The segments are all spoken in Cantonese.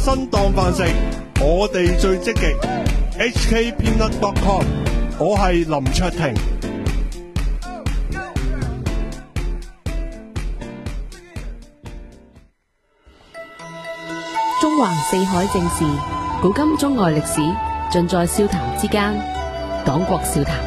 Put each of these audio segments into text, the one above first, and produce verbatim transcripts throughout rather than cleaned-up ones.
薪當飯食，我哋最積極。H K Peanut dot com， 我係林卓廷。 中環四海正事，古今中外歷史，盡在笑談之間。黨國笑談。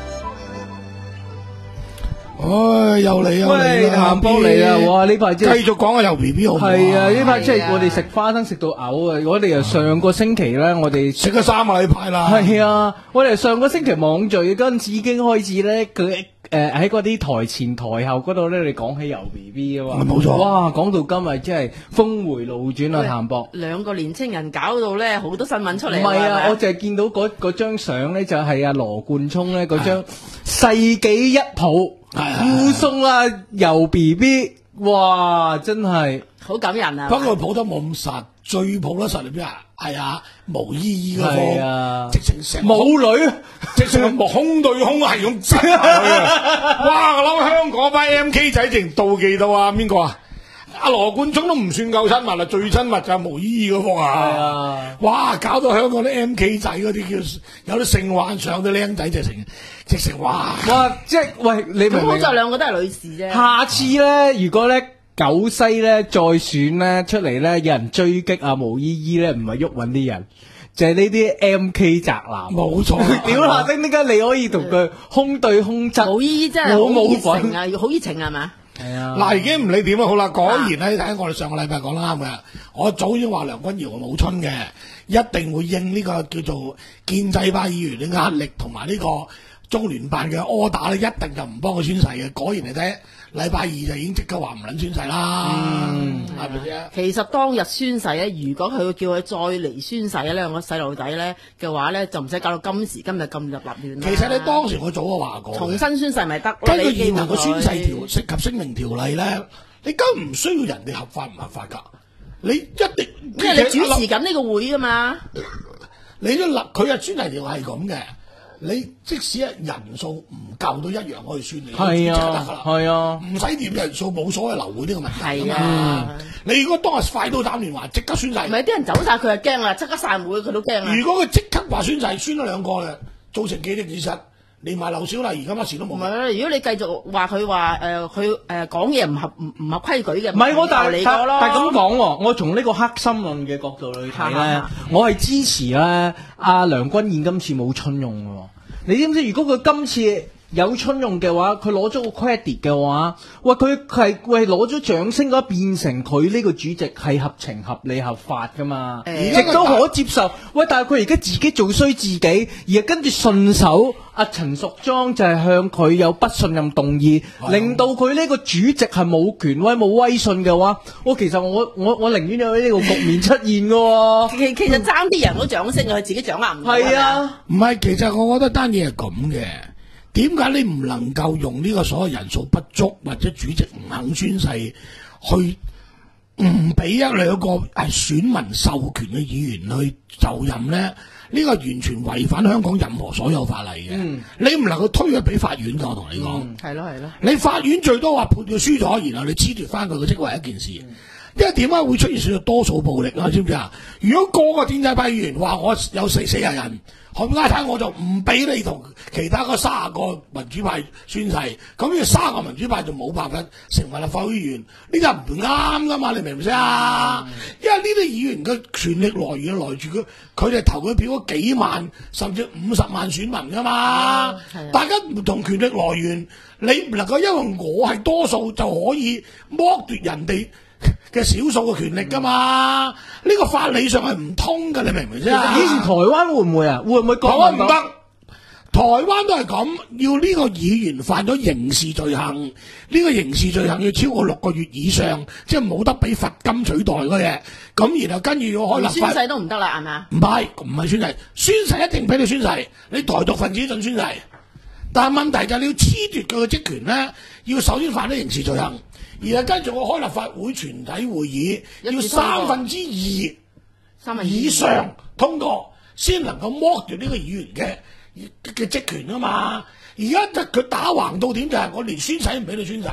唉，又嚟又嚟啦！ 鹹波嚟啦！哇，呢排即係繼續講下油 B B 好唔好？ 係啊，呢排即係我哋食花生食到嘔啊！我哋由上個星期咧，我哋食咗三個禮拜啦。 係啊，我哋上個星期網聚嗰陣時已經開始咧，佢誒喺嗰啲台前台後嗰度咧，你講起油 B B 啊嘛。 冇錯。 哇，講到今日真係峰回路轉啊！譚博兩個年青人搞到咧好多新聞出嚟。 唔係啊，我淨係見到嗰嗰張相咧，就係阿羅冠聰咧嗰張世紀一抱。附送啊油 B B， 哇真係好感人啊！ 不過抱得冇咁實，最抱得實係邊啊？係啊，毛姨姨嗰個， 啊、 直情成母女， 直情係空對空係咁擠埋去啊！哇！我諗香港班 M K 仔淨妒忌到啊邊個啊？阿羅冠聰都唔算夠親密啦，最親密就係毛姨姨嗰個啊！ 啊哇！搞到香港啲 M K 仔嗰啲叫有啲性幻想啲僆仔直情直情哇！ 哇！即係喂，你明唔明？ 好在兩個都係女士啫。 下次咧，如果咧九西咧再選咧出嚟咧，有人追擊阿毛姨姨咧，唔係喐搵啲人，就係呢啲 M K 宅男。 冇錯， 屌下丁，點解你可以同佢空對空質？ 毛姨姨真係好熱情啊，好熱情係嘛？ 係啊， 嗱，已經唔理點啦，好啦，講完咧，睇我哋上個禮拜講得啱嘅，我早已經話梁君堯係冇春嘅，一定會應呢個叫做建制派議員嘅壓力同埋呢個中聯辦嘅柯打咧，一定就唔幫佢宣誓嘅。果然嚟睇，禮拜二就已經即刻話唔撚宣誓啦，係咪先？ 其實當日宣誓咧，如果佢叫佢再嚟宣誓咧，兩個細路仔咧嘅話咧，就唔使搞到今時今日咁入立亂。 其實你當時我早就話過， 重新宣誓咪得。 根據現行嘅宣誓條涉及聲明條例咧，你根本唔需要人哋合法唔合法㗎，你一定因為你主持緊呢個會㗎嘛。 你都立佢嘅宣誓條例係咁嘅。你即使係人數唔夠都一樣可以宣你， 係啊， 得㗎啦，係啊，唔使掂人數冇所謂流會呢個問題㗎嘛。你如果當日快刀斬亂麻，即刻宣誓， 唔係啲人走晒佢就驚啦，即刻散會佢都驚啦。 如果佢即刻話宣誓，宣咗兩個嘅，造成既定事實，連埋劉小麗而家乜事都冇。 唔係，如果你繼續話佢話誒佢誒講嘢唔合唔唔合規矩嘅， 唔係我但係但但係咁講，我從呢個黑心論嘅角度去睇咧，我係支持咧阿梁君彥今次冇春用嘅。你知唔知？如果佢今次有春用嘅話，佢攞咗個 credit 嘅話，喂佢係喂攞咗掌聲嘅話，變成佢呢個主席係合情合理合法噶嘛，亦、欸、都可接受。喂，但係佢而家自己做衰自己，而係跟住順手阿陳淑莊就係向佢有不信任動議，嗯、令到佢呢個主席係冇權威冇威信嘅話，我其實我我我寧願有呢個局面出現嘅。 其其實爭啲人都掌聲，佢自己掌握唔到。 係啊， 唔係，其實我覺得單嘢係咁嘅。點解你唔能夠用呢個所謂人數不足或者主席唔肯宣誓，去唔俾一兩個係選民授權嘅議員去就任呢？呢個完全違反香港任何所有法例嘅。嗯、你唔能夠推佢俾法院㗎，我同你講。 係咯係咯。 你法院最多話判佢輸咗，然後你褫奪翻佢嘅職位一件事。嗯、因為點解會出現少咗多數暴力啊？知唔知啊？如果個個建制派議員話我有四四廿人。冚家鏟我就唔俾你同其他嗰三十個民主派宣誓，咁呢三個民主派就冇辦法成為立法會議員，呢就唔啱噶嘛？你明唔明啊？嗯、因為呢啲議員嘅權力來源來住佢，佢哋投佢票嗰幾萬甚至五十萬選民噶嘛，嗯、大家唔同權力來源，你唔能夠因為我係多數就可以剝奪人哋嘅少數嘅權力噶嘛？呢、嗯、個法理上係唔通噶，你明唔明啫？ 以前台灣會唔會啊？會唔會講唔得？台灣都係咁，要呢個議員犯咗刑事罪行，呢、這個刑事罪行要超過六個月以上，即係冇得俾罰金取代嗰嘢。咁然後跟住要開立法， 宣誓都唔得啦，係咪？唔係，唔係宣誓，宣誓一定俾你宣誓，你台獨分子准宣誓。但係問題就係你要褫奪佢嘅職權咧，要首先犯咗刑事罪行。然後跟住我開立法會全體會議，要三分之二三分之以上通過，先能夠剝奪呢個議員嘅嘅職權啊嘛！而家佢打橫到點就係我連宣誓唔俾你宣誓，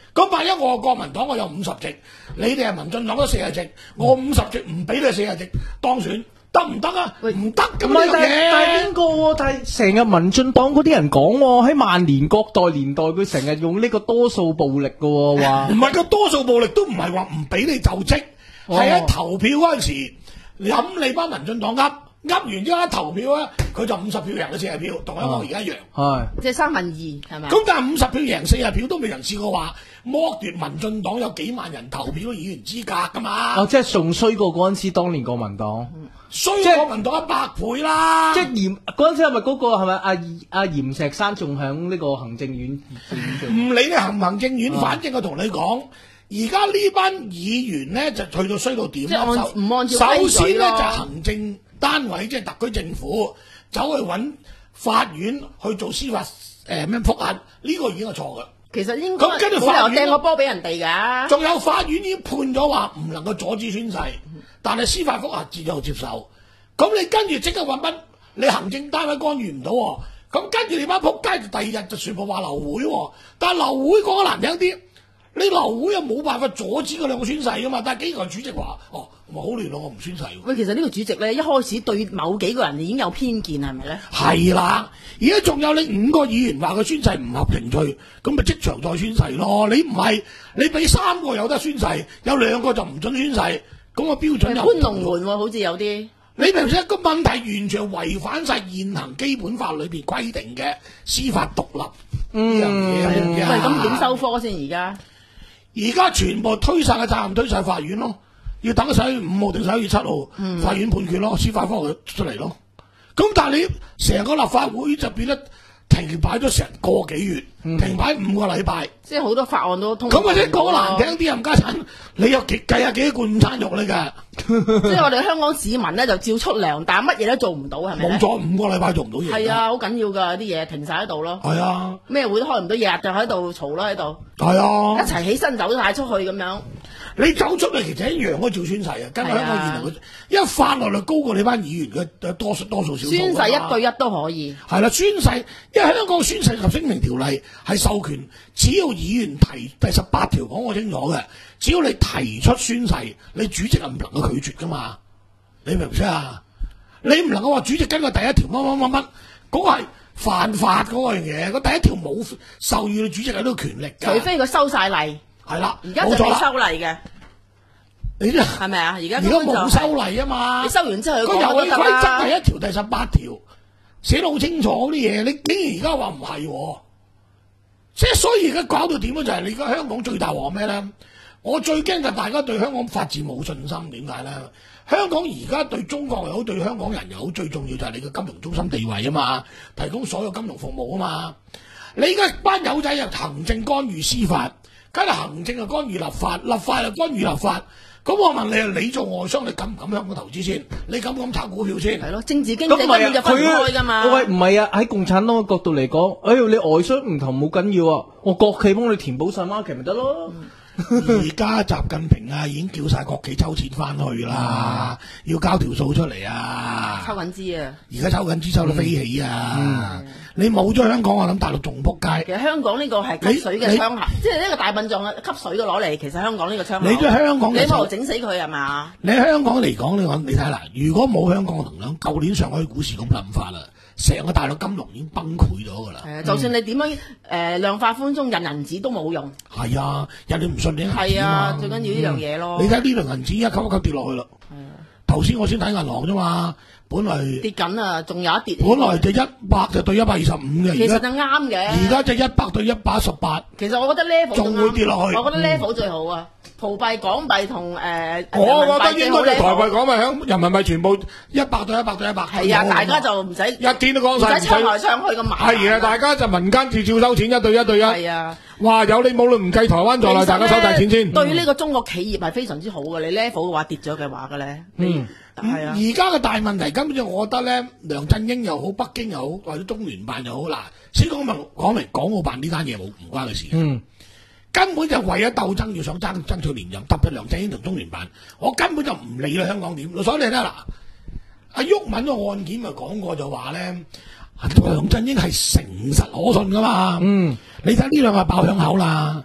咁萬一我國民黨我有五十席，你哋係民進黨得四十席，我五十席唔俾你四十席當選，得唔得啊？唔得咁唔係，但係樣嘢。 但係邊個喎？但係成日民進黨嗰啲人講喎，喺萬年國代年代，佢成日用呢個多數暴力嘅喎，話唔係個多數暴力都唔係話唔俾你就職， 哦係喺投票嗰陣時，諗你班民進黨噏噏完之後一投票咧，佢就五十票贏咗四十票，同香港而家一樣。 係即係三分二係咪？ 咁但係五十票贏四十票都未人試過話剝奪民進黨有幾萬人投票嘅議員資格㗎嘛？ 哦，即係仲衰過嗰陣時當年國民黨。 衰即係國民黨一百倍啦！ 即係嚴嗰陣時係咪嗰個係咪阿阿嚴石山仲響呢個行政院唔理你行唔行政院， 啊反正我同你講，而家呢班議員咧就去到衰到點即係按首唔按照首規矩先咧咯就行政單位即係特區政府走去揾法院去做司法誒咩覆核，呢、個已經係錯嘅。 其實應該咁跟住冇法院理由掟個波俾人哋㗎。 仲有法院已經判咗話唔能夠阻止宣誓，但係司法覆核自就接受。咁你跟住即刻揾乜？你行政單位干預唔到喎，咁跟住你班仆街就第二日就全部話流會喎。但係流會講得難聽啲，你流會又冇辦法阻止嗰兩個宣誓噶嘛。但係幾個主席話：哦，咪好亂咯，我唔宣誓喎。 喂，其實呢個主席咧，一開始對某幾個人已經有偏見，係咪咧？ 係啦，而家仲有你五個議員話佢宣誓唔合程序，咁咪即場再宣誓咯。你唔係你俾三個有得宣誓，有兩個就唔准宣誓，咁個標準又搬龍門喎，好似有啲。 你明唔明？個問題完全違反晒現行基本法裏邊規定嘅司法獨立呢樣嘢。 喂， 喂咁點收科先而家？ 而家全部推晒嘅責任推晒法院咯，要等十一月五號定十一月七號法院判決咯，司法科出嚟咯。咁但係你成個立法會就變得停擺咗成個幾月，停擺五個禮拜。 即係好多法案都通過唔到咯。 咁或者講難聽啲，冚家產，你有幾計下幾多罐午餐肉嚟㗎？ 即係我哋香港市民咧就照出糧，但係乜嘢都做唔到，係咪咧？ 冇咗五個禮拜做唔到嘢。 係啊，好緊要㗎，啲嘢停晒喺度咯。 係啊， 咩會都開唔到，日日就喺度嘈啦喺度， 係啊， 一齊起身走晒出去咁樣。 你走出嚟其實一樣都照宣誓啊，跟香港現行嘅，因為法律率高過你班議員嘅多數多數少數。 宣誓一對一都可以。 係啦，宣誓，因為香港宣誓及聲明條例係授權，只要議員提第十八條講我清楚嘅，只要你提出宣誓，你主席係唔能夠拒絕噶嘛？你明唔明啊？你唔能夠話主席根據第一條乜乜乜乜，嗰個係犯法嗰個樣嘢，嗰第一條冇授予你主席喺呢個權力㗎。 除非佢收晒例， 係啦， 而家就未冇錯啦， 收例嘅， 你真係咪啊？而家而家根本就冇修例啊嘛， 你收完之後佢個講遊戲規都得啦則第一條第十八條寫得好清楚啲嘢，你竟然而家話唔係喎，即係所以而家搞到點咧？就係你而家香港最大鑊咩咧？我最驚就大家對香港法治冇信心，點解咧？香港而家對中國又好，對香港人又好，最重要就係你嘅金融中心地位啊嘛，提供所有金融服務啊嘛。你而家班友仔又行政干預司法，梗係行政又干預立法，立法又干預立法。咁我問你啊，你做外商，你敢唔敢香港投資先？你敢唔敢炒股票先？ 係咯，政治經濟根咁唔係啊， 本就分唔開㗎嘛。 喂，唔係啊，喺共產黨嘅角度嚟講，哎呀，你外商唔投冇緊要啊，我國企幫你填補晒 market 咪得咯。 而家習近平啊，已經叫晒國企抽錢翻去啦，要交條數出嚟啊！ 抽緊資啊！ 而家抽緊資抽到飛起啊！你冇咗香港，我諗大陸仲撲街。 其實香港呢個係吸水嘅槍械，即係呢個大笨象啊，吸水嘅攞嚟。其實香港呢個槍， 你都香港嘅你冇整死佢係嘛？ 你喺香港嚟講，你講你睇啦，如果冇香港嘅能量，舊年上海股市咁諗法啦，成個大陸金融已經崩潰咗㗎啦。 係啊，就算你點樣誒量化寬鬆印銀紙都冇用。 係啊，人哋唔信你銀紙係啊， 嘛最緊要呢樣嘢咯。 你睇呢輪銀紙一級一級跌落去啦。頭先我先睇銀行啫嘛，本來跌緊啊，仲有一跌。 本來就一百就對一百二十五嘅， 其實就而家啱嘅。 而家就一百對一百一十八。 其實我覺得 level 仲會跌落去我覺得 level 最好啊，葡幣、港幣同誒我覺得應該就台幣幣講咪響人民幣全部一百對一百對一百。 係啊，大家就唔使一天都講唔晒， 使唱來唱去咁麻煩。 係啊，大家就民間自照收錢一對一對一。 係啊， 哇！有你冇論唔計台灣在內，大家收大錢先。 對呢個中國企業係非常之好嘅，你 level 嘅話跌咗嘅話嘅咧， 嗯， 係啊。 而家嘅大問題根本就我覺得咧，梁振英又好，北京又好，或者中聯辦又好，嗱，先講明講明港澳辦呢單嘢冇唔關佢事。 嗯， 根本就為咗鬥爭要想爭爭取連任，特別梁振英同中聯辦，我根本就唔理啦香港點。所以你睇嗱，阿毓民個案件咪講過就話咧，梁振英係誠實可信噶嘛。 嗯， 你睇呢兩個爆響口啦，就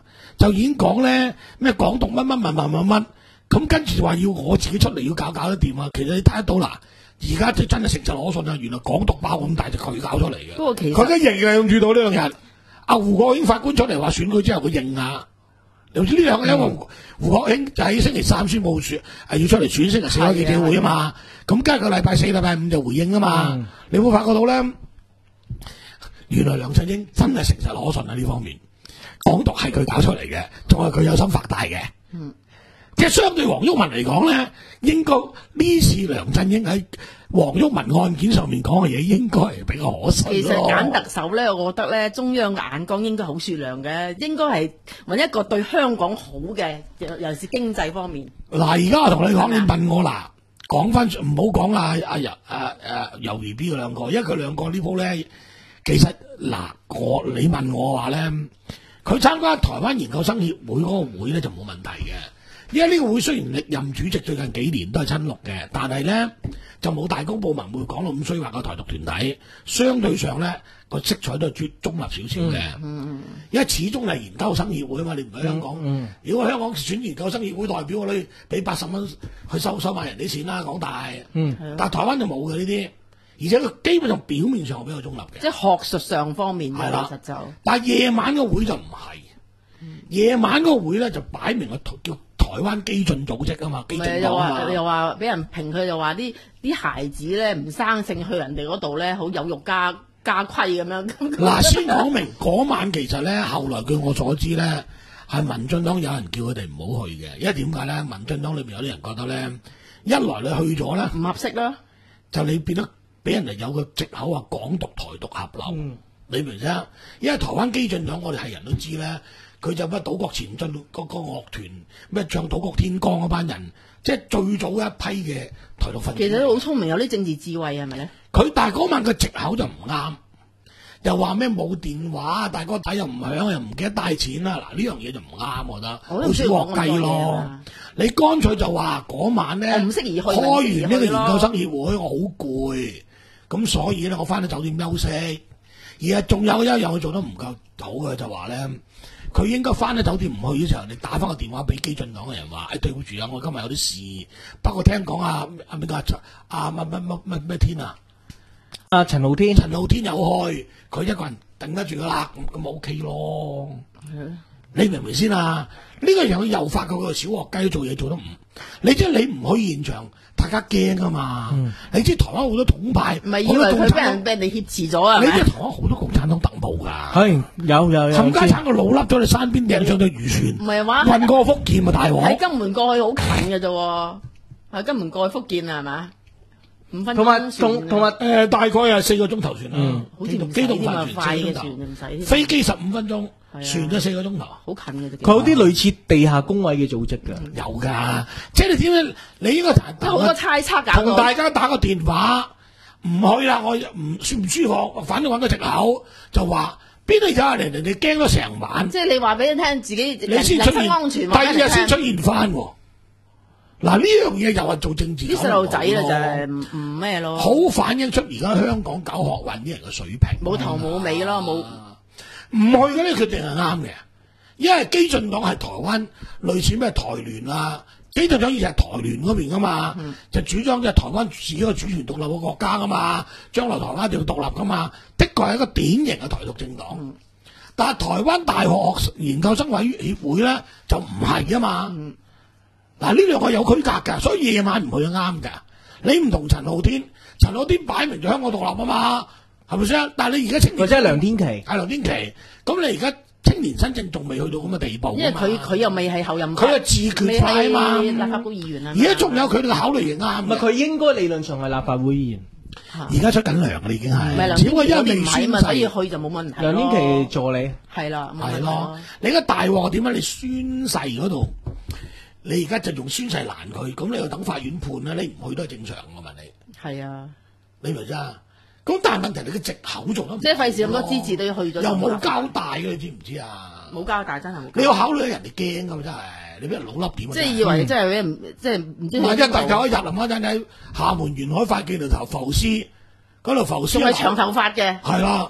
就已經講咧咩港獨乜乜乜乜乜乜，咁跟住話要我自己出嚟要搞搞得掂啊！其實你睇得到嗱，而家就真係誠實可信啊！原來港獨包咁大就佢搞出嚟嘅。 不過其實佢而家認啊，用住到呢兩日，阿胡國興法官出嚟話選舉之後佢認啊。你知呢兩個因為胡胡國興就喺星期三宣佈選係要出嚟選，星期四開記者會啊嘛。咁跟住個禮拜四、禮拜五就回應啊嘛。嗯、你會發覺到咧，原來梁振英真係誠實可信喺呢方面，港獨係佢搞出嚟嘅，仲係佢有心發大嘅。嗯，即係相對黃毓民嚟講咧，應該呢次梁振英喺黃毓民案件上面講嘅嘢，應該係比較可信。 其實揀特首咧，我覺得咧，中央嘅眼光應該好雪亮嘅，應該係揾一個對香港好嘅，尤其是經濟方面。 嗱，而家我同你講，你問我嗱，講翻唔好講啊阿游啊啊游 B B 嗰兩個，因為佢兩個呢鋪咧，其實嗱，我你問我話咧，佢參加台灣研究生協會嗰個會咧就冇問題嘅。因為呢個會雖然歷任主席最近幾年都係親綠嘅，但係咧就冇大公報文匯講到咁衰話個台獨團體，相對上咧個色彩都係中中立少少嘅。嗯嗯、因為始終係研究生協會啊嘛，你唔喺香港。嗯嗯、如果香港選研究生協會代表，我哋俾八十蚊去收收埋人啲錢啦，港大。嗯、但係台灣就冇嘅呢啲，而且佢基本上表面上係比較中立嘅。 即係學術上方面嘅， 啦其實就。 但係夜晚個會就唔係，嗯、夜晚個會咧就擺明個叫台灣基進組織啊嘛，基進黨啊嘛， 又話俾人評佢，就話啲啲孩子咧唔生性去人哋嗰度咧，好有辱家家規咁樣。 嗱，先講明嗰晚其實咧，後來據我所知咧，係民進黨有人叫佢哋唔好去嘅，因為點解咧？民進黨裏邊有啲人覺得咧，一來你去咗咧， 唔合適啦， 就你變得俾人哋有個藉口話港獨台獨合流，嗯、你明唔明啊？因為台灣基進黨我哋係人都知咧。佢就乜島國前進嗰個樂團，咩唱島國天光嗰班人，即係最早一批嘅台獨分子。 其實都好聰明，有啲政治智慧係咪咧？ 佢但係嗰晚嘅藉口就唔啱，又話咩冇電話，大哥打又唔響，又唔記得帶錢啦。嗱，呢樣嘢就唔啱，我覺得好少鑊雞咯。你乾脆就話嗰晚咧， 唔適宜去， 開完呢個研究生協會，我好攰，咁所以咧我翻到酒店休息。而係仲有一樣佢做得唔夠好嘅，就話咧。佢應該翻到酒店唔去嘅時候，你打翻個電話俾基進黨嘅人話：誒、哎、對唔住啊，我今日有啲事。不過聽講啊，阿邊個啊乜乜乜乜乜天啊？ 阿陳浩天， 陳浩天有去，佢一個人頂得住噶啦，咁咁 OK 咯。嗯、你明唔明先啊？呢、這個人佢又發覺佢個小學雞做嘢做得唔，你即係你唔去現場，大家驚啊嘛。嗯、你知台灣好多統派， 唔係以為佢俾人俾人哋挾持咗啊？ 你知台灣好多共產黨特務㗎。 係有有有。冚家鏟個腦笠咗你山邊掟上對漁船， 唔係話運過福建啊大鑊。 喺金門過去好近嘅啫，喺金門過去福建啊係嘛？五分鐘同埋同同埋誒大概係四個鐘頭船啦。 嗯，好似唔使添啊，快嘅船唔使。 飛機十五分鐘。船咗四個鐘頭， 好近嘅啫。 佢有啲類似地下工委嘅組織㗎， 有㗎。即係你點樣？你應該好多猜測㗎。 同大家打個電話，唔去啦，我唔舒唔舒服，反正揾個藉口就話邊度有人哋哋驚咗成晚。 即係你話俾人聽，自己你先出現安全， 第二日先出現翻。嗱呢樣嘢又係做政治。 啲細路仔啦就係唔唔咩咯。 好反映出而家香港搞學運啲人嘅水平。 冇頭冇尾咯，冇。 唔去嗰啲決定係啱嘅，因為基進黨係台灣類似咩台聯啊，基進黨以前係台聯嗰邊噶嘛，嗯、就主張即係台灣自己個主權獨立嘅國家噶嘛，將來台灣一定要獨立噶嘛，的確係一個典型嘅台獨政黨。嗯、但係台灣大學研究生委員協會咧就唔係啊嘛。嗱呢兩個有區隔㗎，所以夜晚唔去係啱㗎。你唔同陳浩天，陳浩天擺明咗香港獨立啊嘛。係咪先？但係你而家青年， 或者係梁天琦， 係梁天琦。咁你而家青年新政仲未去到咁嘅地步， 因為佢佢又未係後任， 佢係自決派啊嘛。 立法會議員啊， 而家仲有佢哋嘅考慮亦啱。 唔係佢應該理論上係立法會議員， 而家出緊糧啦已經係。 唔係梁天琦因為未宣誓，所以去就冇問題。 梁天琦助理係啦， 係咯。你而家大鑊點解？你宣誓嗰度，你而家就用宣誓攔佢，咁你又等法院判啦。你唔去都係正常。我問你， 係啊， 你明唔明啊？咁但係問題，你嘅藉口做得唔， 即係費事咁多支持都要去咗， 又冇交代嘅，你知唔知啊？ 冇交代真係冇。 你要考慮人哋驚㗎嘛，真係你俾人老笠點啊？ 即係以為真係俾人即係唔知。 萬一第有一日臨嗰陣喺廈門沿海發記度頭浮屍嗰度浮屍， 仲係長頭髮嘅。 係啦，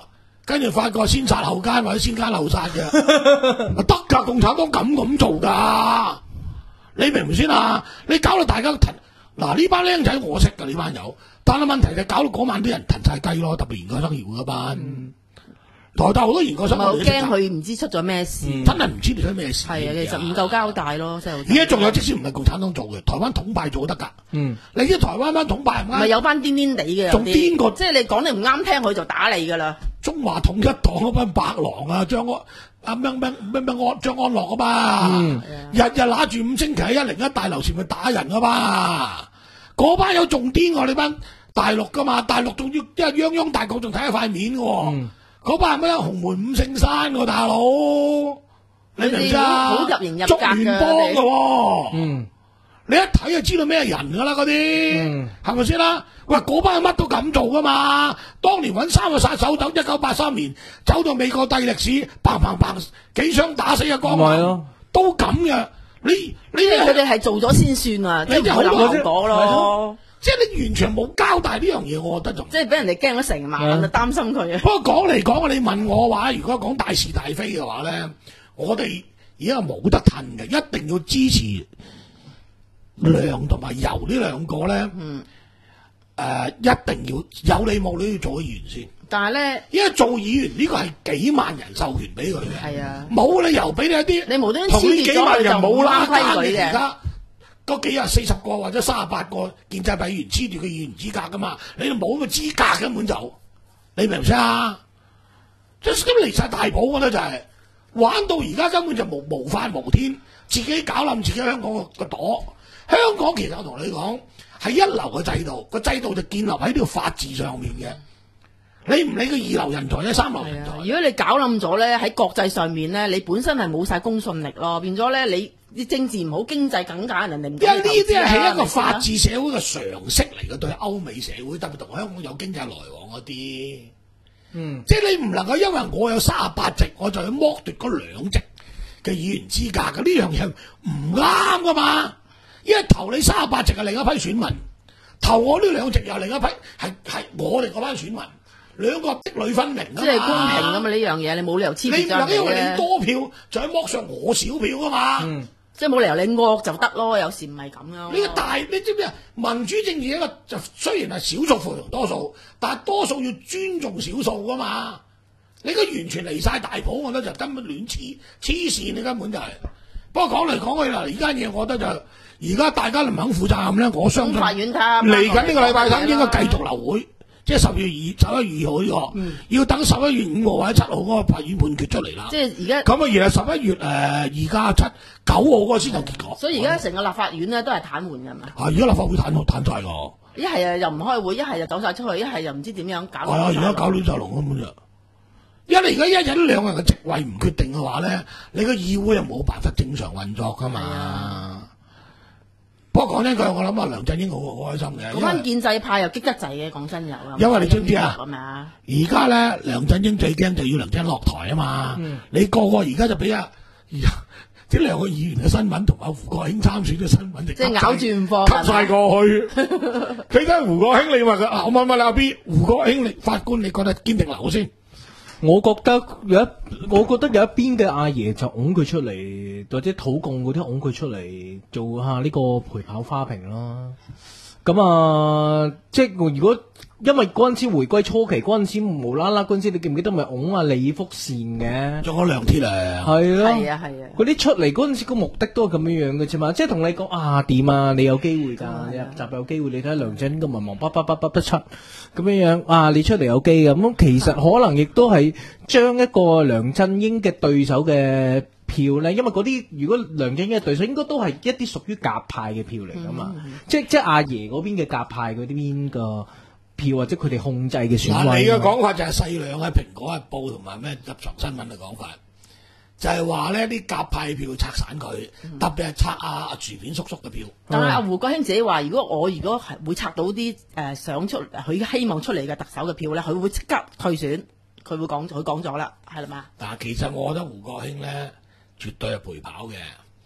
跟住發覺先殺後奸或者先奸後殺嘅，得㗎，共產黨咁咁做㗎，你明唔明先啊？你搞到大家騰，嗱呢班僆仔我識㗎呢班友，但係問題就搞到嗰晚啲人騰晒雞咯，特別研究生協會嗰班。嗯台大好多研究生， 我好驚佢唔知出咗咩事， 嗯、真係唔知你出咩事。 係啊，其實唔夠交代咯，真係。 而家仲有，即使唔係共產黨做嘅，台灣統派做得㗎。嗯，你知台灣班統派唔啱， 咪有班癲癲地嘅， 仲癲過， 即係你講你唔啱聽，佢就打你㗎啦。 中華統一黨嗰班白狼啊，張安啊咩咩咩咩安張安樂啊嘛，嗯、日日揦住五星旗喺一零一大樓前面打人啊嘛，嗰班友仲癲過你班大陸㗎嘛，大陸仲要因為泱泱大國仲睇下塊面喎。嗯嗰班係咩？洪門五聖山喎，大佬，你明唔明啊？ 好入型入格捉聯邦嘅喎， 嗯， 你一睇就知道咩人㗎啦，嗰啲係咪先啦？喂，嗰班乜都咁做㗎嘛！當年揾三個殺手走，一九八三年走到美國帝歷史，砰砰砰幾槍打死阿江南，都咁嘅。你你佢哋係做咗先算啊，即係唔會諗後果咯。 即係你完全冇交代呢樣嘢，我覺得仲即係俾人哋驚咗成晚，就擔心佢。 不過講嚟講，你問我話，如果講大是大非嘅話咧，我哋而家冇得褪嘅，一定要支持梁同埋游呢兩個咧。嗯。誒、呃，一定要有理冇理要做議員先。 但係咧， 因為做議員呢個係幾萬人授權俾佢嘅。係啊。冇理由俾你一啲你無端端黐住咗佢就冇拉規矩嘅。而家嗰幾日四十個或者三十八個建制派議員黐住個議員資格噶嘛，你哋冇個資格根本就，你明唔明啊？即係咁離晒大譜，我覺得就係、是、玩到而家根本就無無法無天，自己搞冧自己香港個個朵。香港其實我同你講係一流嘅制度，個制度就建立喺呢個法治上面嘅。你唔理個二流人才咧，三流人才。如果你搞冧咗咧，喺國際上面咧，你本身係冇晒公信力咯，變咗咧你。啲政治唔好，經濟更加人哋唔。因為呢啲係一個法治社會嘅常識嚟嘅，對歐美社會特別同香港有經濟來往嗰啲。嗯，即係你唔能夠因為我有三十八席，我就去剝奪嗰兩席嘅議員資格嘅，呢樣嘢唔啱噶嘛。因為投你三十八席係另一批選民，投我呢兩席又另一批，係係我哋嗰班選民，兩個壁壘分明啊嘛。即係公平㗎嘛呢樣嘢，你冇理由黐住你唔能夠因為你多票就去剝削我少票㗎嘛。嗯。即係冇理由你惡就得咯，有時唔係咁樣。呢個大你知唔知啊？民主政治一個就雖然係少數服從多數，但係多數要尊重少數噶嘛。你個完全離晒大譜，我覺得就根本亂黐黐線，你根本就係、是。不過講嚟講去啦，而家嘢我覺得就而家大家唔肯負責任咧，我相信嚟緊呢個禮拜三應該繼續留會。即係十月二十一月二號呢個，嗯、要等十一月五號或者七號嗰個法院判決出嚟啦。即係而家咁啊，而係十一月誒二加七九號嗰個先有結果。所以而家成個立法院咧都係癱瘓㗎嘛。係而家立法會癱瘓癱曬㗎。一係啊又唔開會，一係就走晒出去，一係又唔知點樣搞。係啊，而家搞亂晒龍根本就。因為而家一人兩個人嘅職位唔決定嘅話咧，你個議會又冇辦法正常運作㗎嘛。不過講真句，我諗啊，梁振英好好開心嘅。嗰班建制派又激得滯嘅，講真又。因為你知唔知啊？而家咧，梁振英最驚就要梁振英落台啊嘛。嗯、你個個而家就俾啊，即兩個議員嘅新聞同埋胡國興參選嘅新聞，即係咬住唔放，吸晒過去。佢睇胡國興，你話佢啊，我問問你阿 B， 胡國興，你法官你覺得堅定留先？ 我覺得有一，我覺得有一邊嘅阿爺就拱佢出嚟，或者土共嗰啲拱佢出嚟做下呢個陪跑花瓶啦。咁啊，即係如果因為嗰陣時回歸初期嗰陣時無啦啦嗰陣時，你記唔記得咪拱阿李福善嘅？仲有梁鐵良係咯，係啊係啊，嗰啲出嚟嗰陣時個目的都係咁樣樣嘅啫嘛，即係同你講啊點啊，你有機會㗎，你入閘有機會，你睇下梁振英咁文文筆筆筆筆筆出咁樣樣啊，你出嚟有機嘅咁，其實可能亦都係將一個梁振英嘅對手嘅票咧，因為嗰啲如果梁振英嘅對手應該都係一啲屬於鴿派嘅票嚟噶嘛，嗯、即即阿爺嗰邊嘅鴿派嗰啲邊個票或者佢哋控制嘅選委。你嘅講法就係細量喺《蘋果日報》同埋咩立場新聞嘅講法，就係話呢啲鴿派票拆散佢，嗯、特別係拆阿阿薯片叔叔嘅票。但係阿胡國興自己話，如果我如果係會拆到啲誒、呃、想出佢希望出嚟嘅特首嘅票咧，佢會即刻退選。佢會講，佢講咗啦，係啦嘛。但係其實我覺得胡國興咧。絕對係陪跑嘅，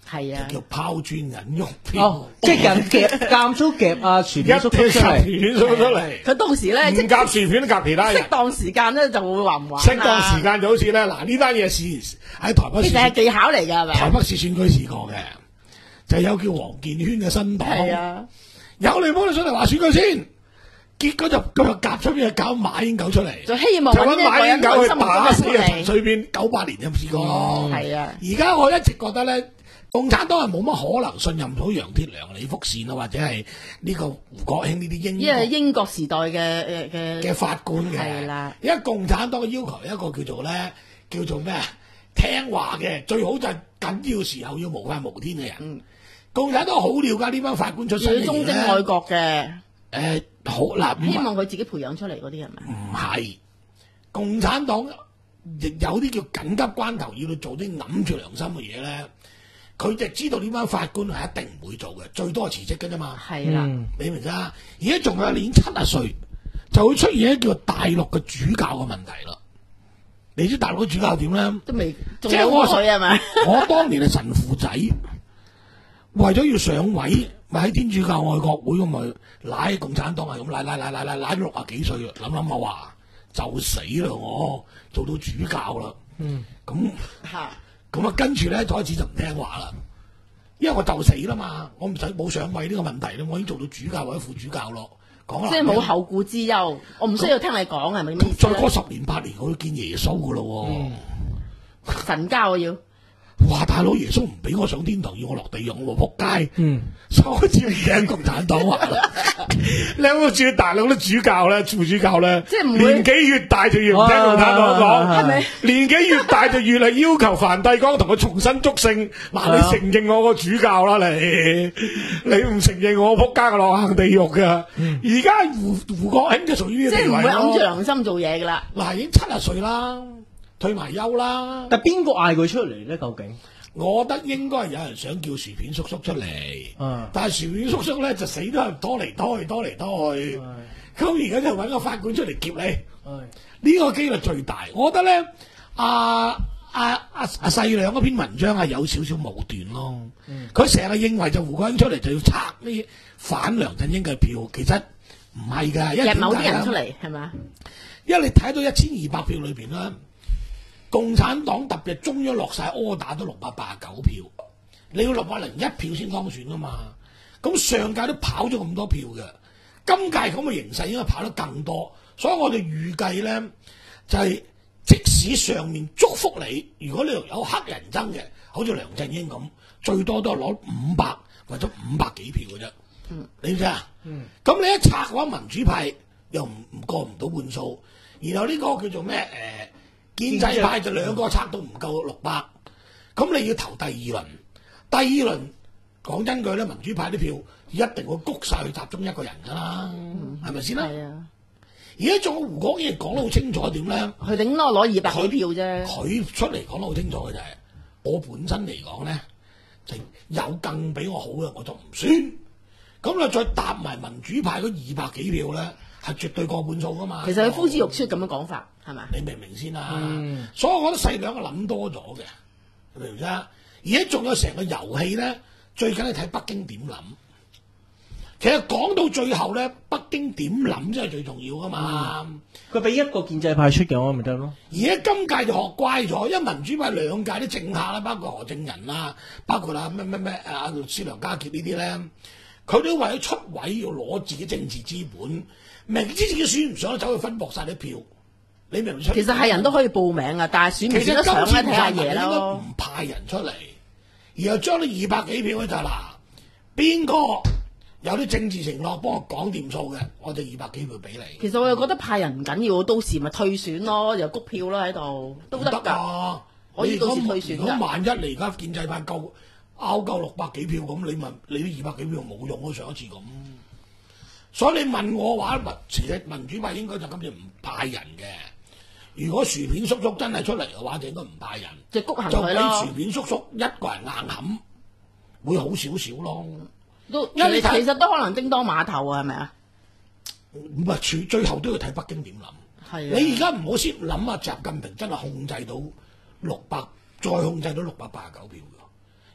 係啊， 就叫拋磚引玉票。 哦，即係人夾間租夾啊薯片叔叔出一夾嚟， 薯片叔叔出嚟， 佢到時咧，即唔夾薯片都夾其他人適。當時間咧就會話唔玩啦。 適當時間就好似咧，嗱呢單嘢試喺台北市其實係技巧嚟㗎，係咪？ 台北市選舉試過嘅，就有叫黃建軒嘅新黨， 係啊， 有嚟幫你上嚟話選舉先，結果就佢就夾出邊搞馬英九出嚟， 就希望就揾揾一個馬英九去人內心打死啊陳嘅出嚟。 水扁，九八年有試過。 係啊， 而家我一直覺得咧，共產黨係冇乜可能信任到楊鐵良、李福善啊，或者係呢個胡國興呢啲英因為國英國時代嘅誒嘅嘅法官嘅。 係啦， 因為共產黨嘅要求有一個叫做咧，叫做咩啊？聽話嘅，最好就係緊要時候要無法無天嘅人。 嗯共產黨好了解呢班法官出身嘅要忠貞嘢咧。 愛國嘅， 誒好嗱，唔希係望佢自己培養出嚟嗰啲係咪？ 唔係共產黨亦有啲叫緊急關頭要去做啲揞住良心嘅嘢咧，佢就知道呢班法官係一定唔會做嘅，最多係辭職嘅啫嘛。 係啦， 嗯你明唔明啊？而家仲有年七十歲，就會出現一個叫大陸嘅主教嘅問題啦。你知大陸嘅主教點咧？ 都未仲有即係我水係咪？ 我當年係神父仔，為咗要上位，咪喺天主教愛國會咁咪拉共產黨係咁拉拉拉拉拉拉到六啊幾歲啦，諗諗下話就死啦我，做到主教啦。 嗯， 咁嚇咁啊，跟住咧開始就唔聽話啦，因為我就死啦嘛，我唔使冇上位呢個問題咧，我已經做到主教或者副主教咯。講啦， 即係冇後顧之憂，我唔需要聽你講係咪咁意思咧？ 再過十年八年，我要見耶穌噶咯喎。 神交啊要， 哇！大佬耶穌唔俾我上天堂，要我落地獄喎，仆街！ 嗯， 所以我只唔聽共產黨話啦。你有冇見大陸啲主教咧、副主教咧， 即係唔會年紀越大就越唔聽共產黨講， 係咪年紀越大就越係要求梵蒂岡同佢重新祝聖。嗱，你承認我個主教啦，你你唔承認我仆街嘅落行地獄㗎。而家胡胡國興就屬於呢即係唔會個地位揞住咯。 良心做嘢㗎啦。 嗱，已經七十歲啦，退埋休啦。 但邊個嗌佢出嚟咧？究竟？ 我覺得應該係有人想叫薯片叔叔出嚟， 嗯但係薯片叔叔咧就死都係拖嚟拖去，拖嚟拖去。咁而家就揾個法官出嚟劫你，呢、個機率最大。我覺得咧，阿阿阿阿細亮嗰篇文章係有少少武斷咯。佢成日認為就胡國興出嚟就要拆呢反梁振英嘅票，其實唔係㗎，因為夾某啲點解呢人出嚟係咪？ 因為你睇到一千二百票裏邊啦，共產黨特別中央落晒柯打都六百八十九票，你要六百零一票先當選噶嘛。咁上屆都跑咗咁多票嘅，今屆咁嘅形勢應該跑得更多，所以我哋預計咧就係、即使上面祝福你，如果你有黑人憎嘅，好似梁振英咁，最多都係攞五百或者五百幾票嘅啫。嗯，你知唔知啊？嗯，咁你一拆嘅話，民主派又唔唔過唔到半數，然後呢個叫做咩誒？呃建制派就兩個拆到唔夠六百，咁你要投第二輪，第二輪講真句咧，民主派啲票一定會谷晒去集中一個人㗎啦，係咪先啦？ 係啊， 而家仲有胡國興講得好清楚點咧？ 佢頂多攞二百幾票啫。 佢出嚟講得好清楚嘅就係、我本身嚟講咧，就有更比我好嘅我就唔選，咁你再搭埋民主派嗰二百幾票咧，係絕對過半數㗎嘛。 其實佢呼之欲出咁樣講法係咪？ 你明唔明先啦、 嗯所以我覺得細兩個諗多咗嘅，你明唔明啊？而家仲有成個遊戲咧，最緊係睇北京點諗。其實講到最後咧，北京點諗先係最重要噶嘛。 佢俾一個建制派出嘅我咪得咯。 而家今屆就學乖咗，因為民主派兩屆啲政客啦，包括何正仁啦，包括啊咩咩咩啊施良家傑呢啲咧，佢都為咗出位要攞自己政治資本，明知自己選唔上，走去分薄晒啲票。你明唔明？ 其實係人都可以報名啊，但係選唔其實選得上咧今次睇下嘢應該咯唔。派人出嚟，然後將呢二百幾票咧就嗱，邊個有啲政治承諾幫我講掂數嘅，我就二百幾票俾你。 其實我又覺得派人唔緊要，到時咪退選咯，又谷票咯喺度都得唔得㗎。 啊！ 可以你如果到時退選㗎如果萬一你而家建制派夠拗夠六百幾票咁，你問你啲二百幾票冇用咯，上一次咁。所以你問我話，民其實民主派應該就今次唔派人嘅。如果薯片叔叔真係出嚟嘅話，就應該唔派人， 就谷行就俾佢咯薯。片叔叔一個人硬冚，會好少少咯。 都其因為你睇其實都可能叮當碼頭啊，係咪啊？ 唔係最最後都要睇北京點諗。 係啊。 你而家唔好先諗啊！習近平真係控制到六百，再控制到六百八十九票㗎。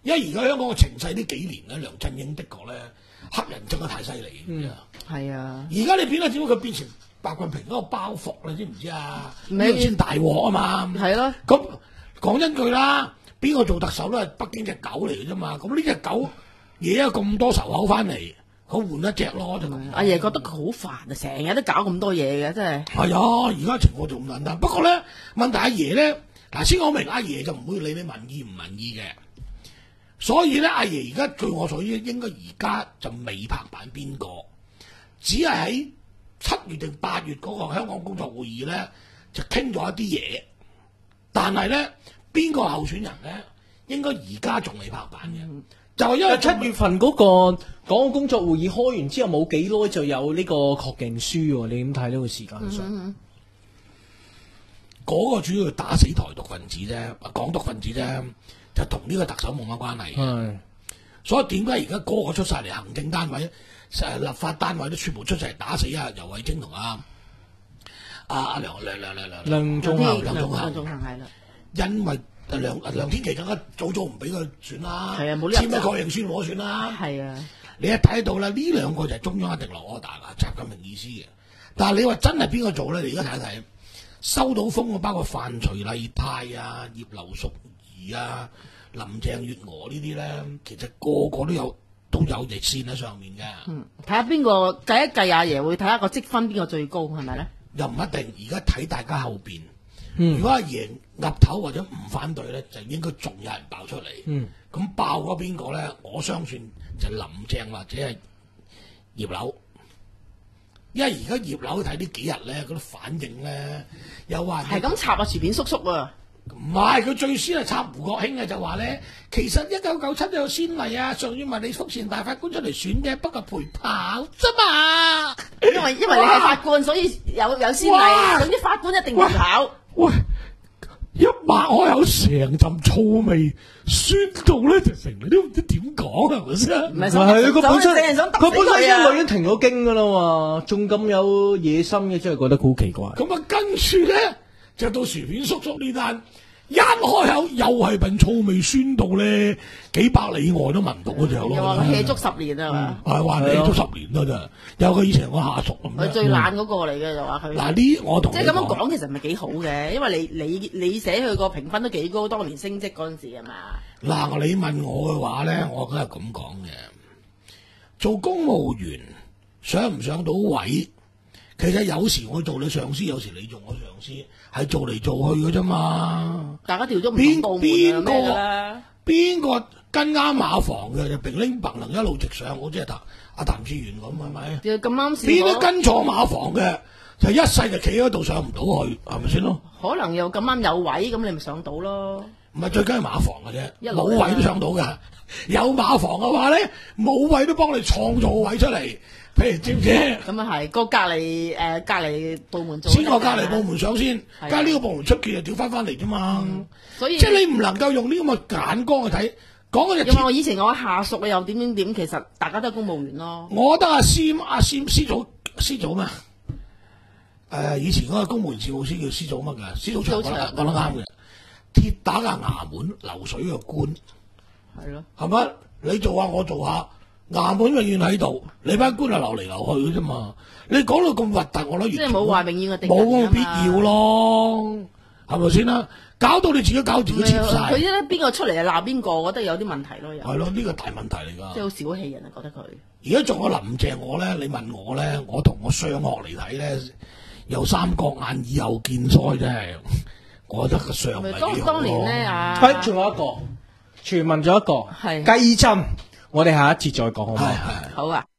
因為而家香港嘅情勢呢幾年咧，梁振英的確咧黑人憎得太犀利，嗯， 係啊。 而家你變咗點解佢變成白棍平嗰個包袱你知唔知啊？ 你呢個先大鑊啊嘛。 係咯。 咁講真句啦，邊個做特首都係北京隻狗嚟嘅啫嘛。咁呢隻狗惹咗咁多仇口翻嚟，佢換一隻咯就咁。 阿爺覺得佢好煩啊，成日都搞咁多嘢嘅，真係。 係啊，而家情況仲唔簡單。不過咧，問題阿爺咧，嗱先講明，阿爺就唔會理你民意唔民意嘅。所以咧，阿爺而家據我所知，應該而家就未拍板邊個，只係喺七月定八月嗰個香港工作會議咧，就傾咗一啲嘢。但係咧，邊個候選人咧，應該而家仲未拍板嘅，嗯、就係因為七月份嗰個港澳工作會議開完之後冇幾耐就有呢個確認書喎，你點睇呢個時間上？嗰、嗯嗯、 個主要打死台獨分子啫，港獨分子啫。就同呢個特首冇乜關係嘅， 係， 所以點解而家個個出晒嚟，行政單位、誒立法單位都全部出晒嚟打死啊游蕙禎同阿阿阿梁梁梁梁梁梁頌恆梁頌恆梁頌恆係啦， 因為梁梁天琦更加早早唔俾佢選啦， 係啊，冇簽咗確認書攞選啦， 係啊， 你一睇到啦，呢兩個就係中央一定落 order 㗎，習近平意思嘅。但係你話真係邊個做咧？你而家睇一睇，收到風嘅包括范徐麗泰啊、葉劉淑儀啊、林鄭月娥呢啲咧，其實個個都有都有熱線喺上面嘅。 嗯，睇下邊個計一計，阿爺會睇下個積分邊個最高，係咪咧？ 又唔一定，而家睇大家後邊。 嗯、 如果阿爺岌頭或者唔反對咧，就應該仲有人爆出嚟。 嗯， 咁爆嗰邊個咧？我相信就林鄭或者係葉劉。因為而家葉劉睇呢幾日咧，嗰啲反應咧，又話係咁插啊，薯片叔叔啊！ 唔係，佢最先係插胡國興嘅，就話咧，其實一九九七都有先例啊，上次問你福前大法官出嚟選嘅，不過陪跑啫嘛。 因為因為你係法官，所以有有先例，總之法官一定陪跑。 喂，一擘開有成陣醋味，酸到咧就成你都唔知點講係咪先？ 唔係係佢本身佢本身啊， 一女已經停咗經噶啦嘛，仲咁有野心嘅，真係覺得好奇怪。 咁啊，跟住咧就到薯片叔叔呢單，一開口又係份醋味酸到咧幾百里外都聞到嗰隻咯。 又話佢 hea 足十年啊嘛， 係話 hea 足十年啦咋？有佢以前個下屬咁。 佢最懶嗰個嚟嘅就話佢。 嗱呢，我同即係咁樣講，其實唔係幾好嘅，因為你你你寫佢個評分都幾高，當年升職嗰陣時係嘛。 嗱，你問我嘅話咧，我梗係咁講嘅。做公務員上唔上到位，其實有時我做你上司，有時你做我上司，係做嚟做去嘅啫嘛。 大家調咗唔同部門啊咩㗎啦？ 邊個跟啱馬房嘅就平拎白能一路直上，好似係阿譚志源咁係咪？ 咁啱先。 邊都跟錯馬房嘅，就一世就企喺度上唔到去，係咪先咯？ 可能又咁啱有位，咁你咪上到咯。 唔係最緊係馬房嘅啫，冇位都上到㗎。有馬房嘅話咧，冇位都幫你創造位出嚟。譬如知唔知？ 咁啊係個隔離誒隔離部門做。 先個隔離部門上先，隔呢個部門出缺就調翻翻嚟啫嘛。 所以即係你唔能夠用呢咁嘅眼光去睇。講嗰隻。 因為我以前我下屬又點點點，其實大家都係公務員咯。 我覺得阿司阿司司祖司祖咩？誒，以前嗰個公務員事務司叫司祖乜㗎？司祖祥講得講得啱嘅。鐵打嘅衙門，流水嘅官， 係咯， 係咪？你做下我做下，衙門永遠喺度，你班官係流嚟流去嘅啫嘛。你講到咁核突，我覺得即係冇話永遠嘅定冇咁必要咯，係咪先啦？搞到你自己搞自己切晒。 佢咧邊個出嚟就鬧邊個，我覺得有啲問題咯。 係咯，呢個大問題嚟㗎。 即係好小氣人啊，覺得佢。 而家仲有林鄭我咧，你問我咧，我同我雙學嚟睇咧，有三角眼以後見腮真係。我覺得個相咪當當年咧啊， 係仲有一個傳聞咗一個係雞針，我哋下一節再講好唔好？ 好啊。